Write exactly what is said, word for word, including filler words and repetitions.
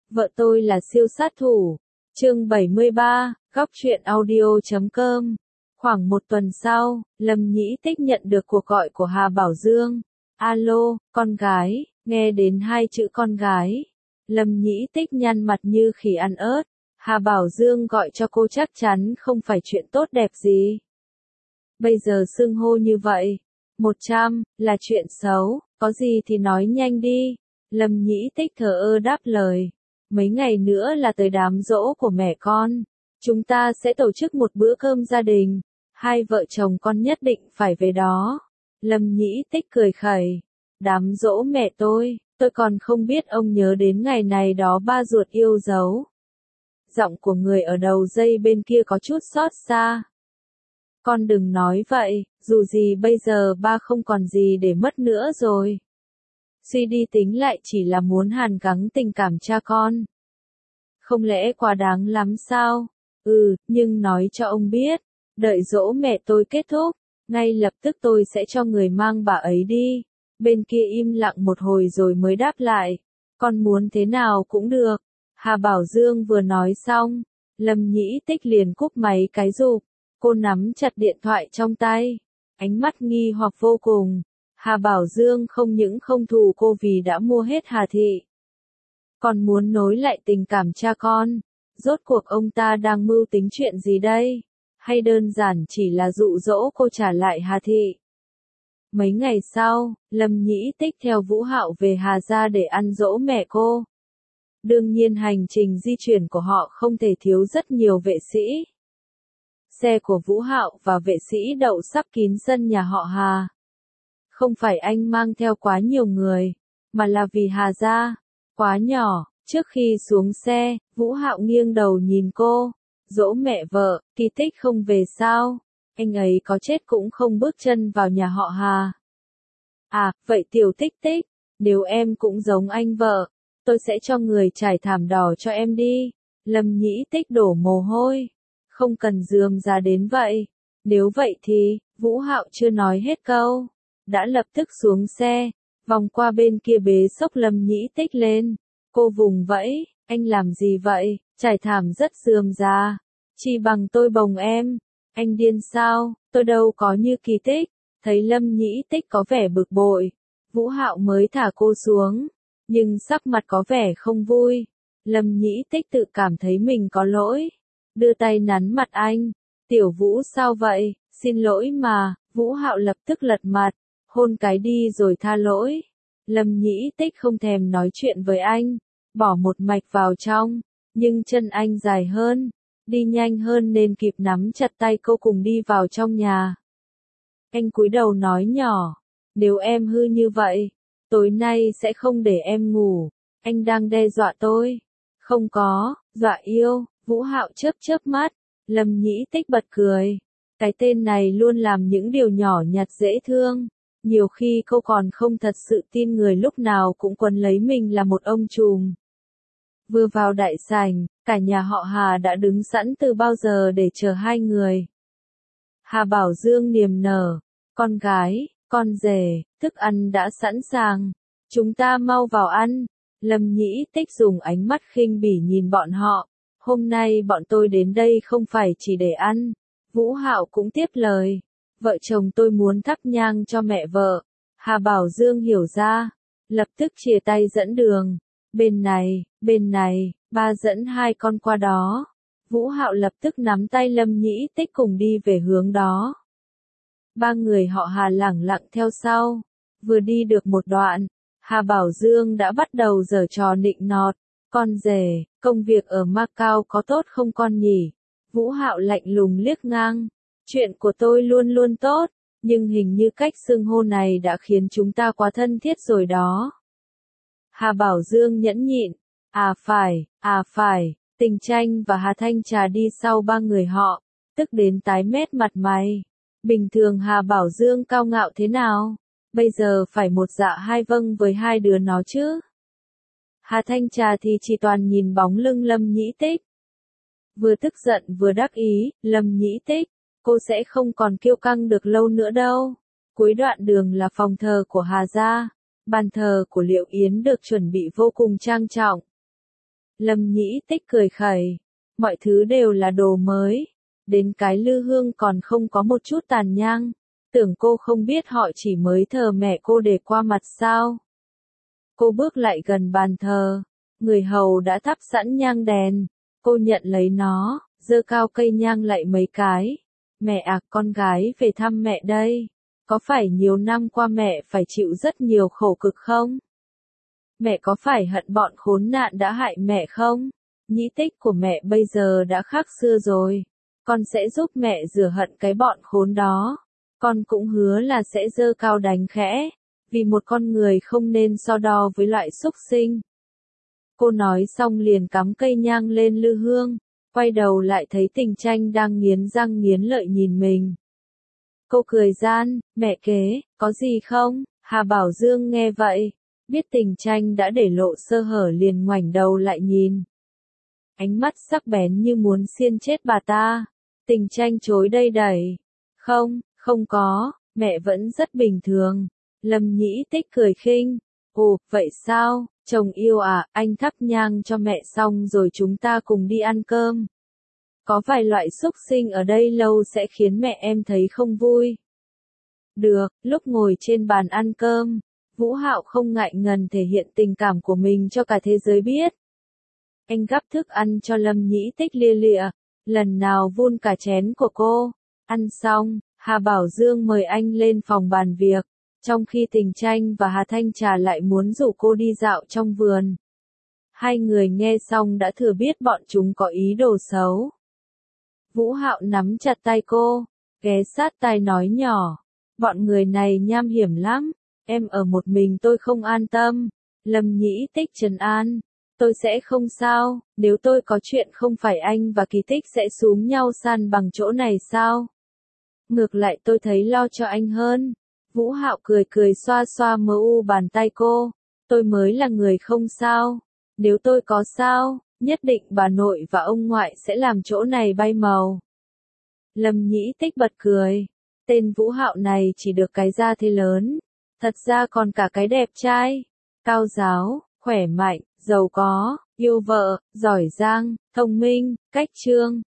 Vợ tôi là siêu sát thủ. Chương bảy mươi ba, góc truyện audio chấm com. Khoảng một tuần sau, Lâm Nhĩ Tích nhận được cuộc gọi của Hà Bảo Dương. Alo, con gái, nghe đến hai chữ con gái. Lâm Nhĩ Tích nhăn mặt như khỉ ăn ớt. Hà Bảo Dương gọi cho cô chắc chắn không phải chuyện tốt đẹp gì. Bây giờ xưng hô như vậy, một trăm, là chuyện xấu, có gì thì nói nhanh đi. Lâm Nhĩ Tích thờ ơ đáp lời. Mấy ngày nữa là tới đám giỗ của mẹ con. Chúng ta sẽ tổ chức một bữa cơm gia đình. Hai vợ chồng con nhất định phải về đó. Lâm Nhĩ Tích cười khẩy. Đám giỗ mẹ tôi, tôi còn không biết ông nhớ đến ngày này đó ba ruột yêu dấu. Giọng của người ở đầu dây bên kia có chút xót xa. Con đừng nói vậy, dù gì bây giờ ba không còn gì để mất nữa rồi. Suy đi tính lại chỉ là muốn hàn gắn tình cảm cha con. Không lẽ quá đáng lắm sao? Ừ, nhưng nói cho ông biết, đợi giỗ mẹ tôi kết thúc, ngay lập tức tôi sẽ cho người mang bà ấy đi. Bên kia im lặng một hồi rồi mới đáp lại. Con muốn thế nào cũng được. Hà Bảo Dương vừa nói xong, Lâm Nhĩ Tích liền cúp máy cái rụp. Cô nắm chặt điện thoại trong tay, ánh mắt nghi hoặc vô cùng. Hà Bảo Dương không những không thù cô vì đã mua hết Hà Thị, còn muốn nối lại tình cảm cha con. Rốt cuộc ông ta đang mưu tính chuyện gì đây? Hay đơn giản chỉ là dụ dỗ cô trả lại Hà Thị? Mấy ngày sau, Lâm Nhĩ Tích theo Vũ Hạo về Hà gia để ăn dỗ mẹ cô. Đương nhiên hành trình di chuyển của họ không thể thiếu rất nhiều vệ sĩ. Xe của Vũ Hạo và vệ sĩ đậu sắp kín sân nhà họ Hà. Không phải anh mang theo quá nhiều người, mà là vì Hà gia quá nhỏ. Trước khi xuống xe, Vũ Hạo nghiêng đầu nhìn cô. Dỗ mẹ vợ, Kỳ Tích không về sao? Anh ấy có chết cũng không bước chân vào nhà họ Hà. À, vậy Tiểu Tích Tích, nếu em cũng giống anh vợ, tôi sẽ cho người trải thảm đỏ cho em đi. Lâm Nhĩ Tích đổ mồ hôi. Không cần rườm rà đến vậy. Nếu vậy thì, Vũ Hạo chưa nói hết câu, đã lập tức xuống xe, vòng qua bên kia bế xốc Lâm Nhĩ Tích lên. Cô vùng vẫy, anh làm gì vậy, trải thảm rất rườm rà. Chỉ bằng tôi bồng em, anh điên sao, tôi đâu có như Kỳ Tích. Thấy Lâm Nhĩ Tích có vẻ bực bội, Vũ Hạo mới thả cô xuống, nhưng sắc mặt có vẻ không vui. Lâm Nhĩ Tích tự cảm thấy mình có lỗi, đưa tay nắn mặt anh. Tiểu Vũ sao vậy, xin lỗi mà. Vũ Hạo lập tức lật mặt, hôn cái đi rồi tha lỗi. Lâm Nhĩ Tích không thèm nói chuyện với anh, bỏ một mạch vào trong, nhưng chân anh dài hơn, đi nhanh hơn nên kịp nắm chặt tay cô cùng đi vào trong nhà. Anh cúi đầu nói nhỏ, nếu em hư như vậy, tối nay sẽ không để em ngủ. Anh đang đe dọa tôi. Không có, dọa yêu. Vũ Hạo chớp chớp mắt. Lâm Nhĩ Tích bật cười. Cái tên này luôn làm những điều nhỏ nhặt dễ thương. Nhiều khi cô còn không thật sự tin người lúc nào cũng quấn lấy mình là một ông trùm. Vừa vào đại sảnh, cả nhà họ Hà đã đứng sẵn từ bao giờ để chờ hai người. Hà Bảo Dương niềm nở, con gái, con rể, thức ăn đã sẵn sàng. Chúng ta mau vào ăn. Lâm Nhĩ Tích dùng ánh mắt khinh bỉ nhìn bọn họ. Hôm nay bọn tôi đến đây không phải chỉ để ăn. Vũ Hạo cũng tiếp lời. Vợ chồng tôi muốn thắp nhang cho mẹ vợ. Hà Bảo Dương hiểu ra, lập tức chìa tay dẫn đường. Bên này, bên này, ba dẫn hai con qua đó. Vũ Hạo lập tức nắm tay Lâm Nhĩ Tích cùng đi về hướng đó. Ba người họ Hà lẳng lặng theo sau. Vừa đi được một đoạn, Hà Bảo Dương đã bắt đầu giở trò nịnh nọt. Con rể, công việc ở Macau có tốt không con nhỉ? Vũ Hạo lạnh lùng liếc ngang. Chuyện của tôi luôn luôn tốt, nhưng hình như cách xưng hô này đã khiến chúng ta quá thân thiết rồi đó. Hà Bảo Dương nhẫn nhịn. À phải, à phải. Tình Tranh và Hà Thanh Trà đi sau ba người họ, tức đến tái mét mặt mày. Bình thường Hà Bảo Dương cao ngạo thế nào? Bây giờ phải một dạ hai vâng với hai đứa nó chứ. Hà Thanh Trà thì chỉ toàn nhìn bóng lưng Lâm Nhĩ Tích. Vừa tức giận vừa đắc ý, Lâm Nhĩ Tích, cô sẽ không còn kiêu căng được lâu nữa đâu. Cuối đoạn đường là phòng thờ của Hà gia, bàn thờ của Liệu Yến được chuẩn bị vô cùng trang trọng. Lâm Nhĩ Tích cười khẩy. Mọi thứ đều là đồ mới. Đến cái lư hương còn không có một chút tàn nhang. Tưởng cô không biết họ chỉ mới thờ mẹ cô để qua mặt sao. Cô bước lại gần bàn thờ. Người hầu đã thắp sẵn nhang đèn. Cô nhận lấy nó, giơ cao cây nhang lại mấy cái. Mẹ à, con gái về thăm mẹ đây. Có phải nhiều năm qua mẹ phải chịu rất nhiều khổ cực không? Mẹ có phải hận bọn khốn nạn đã hại mẹ không? Nhĩ Tích của mẹ bây giờ đã khác xưa rồi. Con sẽ giúp mẹ rửa hận cái bọn khốn đó. Con cũng hứa là sẽ giơ cao đánh khẽ. Vì một con người không nên so đo với loại súc sinh. Cô nói xong liền cắm cây nhang lên lư hương. Quay đầu lại thấy Tình Tranh đang nghiến răng nghiến lợi nhìn mình. Cô cười gian, mẹ kế, có gì không? Hà Bảo Dương nghe vậy. Biết Tình Tranh đã để lộ sơ hở liền ngoảnh đầu lại nhìn. Ánh mắt sắc bén như muốn xiên chết bà ta. Tình Tranh chối đây đẩy. Không, không có, mẹ vẫn rất bình thường. Lâm Nhĩ Tích cười khinh. Ồ, vậy sao, chồng yêu à, anh thắp nhang cho mẹ xong rồi chúng ta cùng đi ăn cơm. Có vài loại xúc sinh ở đây lâu sẽ khiến mẹ em thấy không vui. Được, lúc ngồi trên bàn ăn cơm, Vũ Hạo không ngại ngần thể hiện tình cảm của mình cho cả thế giới biết. Anh gắp thức ăn cho Lâm Nhĩ Tích lia lịa, lần nào vun cả chén của cô. Ăn xong, Hà Bảo Dương mời anh lên phòng bàn việc, trong khi Tình Tranh và Hà Thanh Trà lại muốn rủ cô đi dạo trong vườn. Hai người nghe xong đã thừa biết bọn chúng có ý đồ xấu. Vũ Hạo nắm chặt tay cô, ghé sát tai nói nhỏ, bọn người này nham hiểm lắm, em ở một mình tôi không an tâm. Lâm Nhĩ Tích trấn an, tôi sẽ không sao, nếu tôi có chuyện không phải anh và Kỳ Tích sẽ xúm nhau san bằng chỗ này sao? Ngược lại tôi thấy lo cho anh hơn. Vũ Hạo cười cười xoa xoa mờ u bàn tay cô, tôi mới là người không sao, nếu tôi có sao, nhất định bà nội và ông ngoại sẽ làm chỗ này bay màu. Lâm Nhĩ Tích bật cười, tên Vũ Hạo này chỉ được cái da thế lớn, thật ra còn cả cái đẹp trai, cao giáo, khỏe mạnh, giàu có, yêu vợ, giỏi giang, thông minh, cách trương.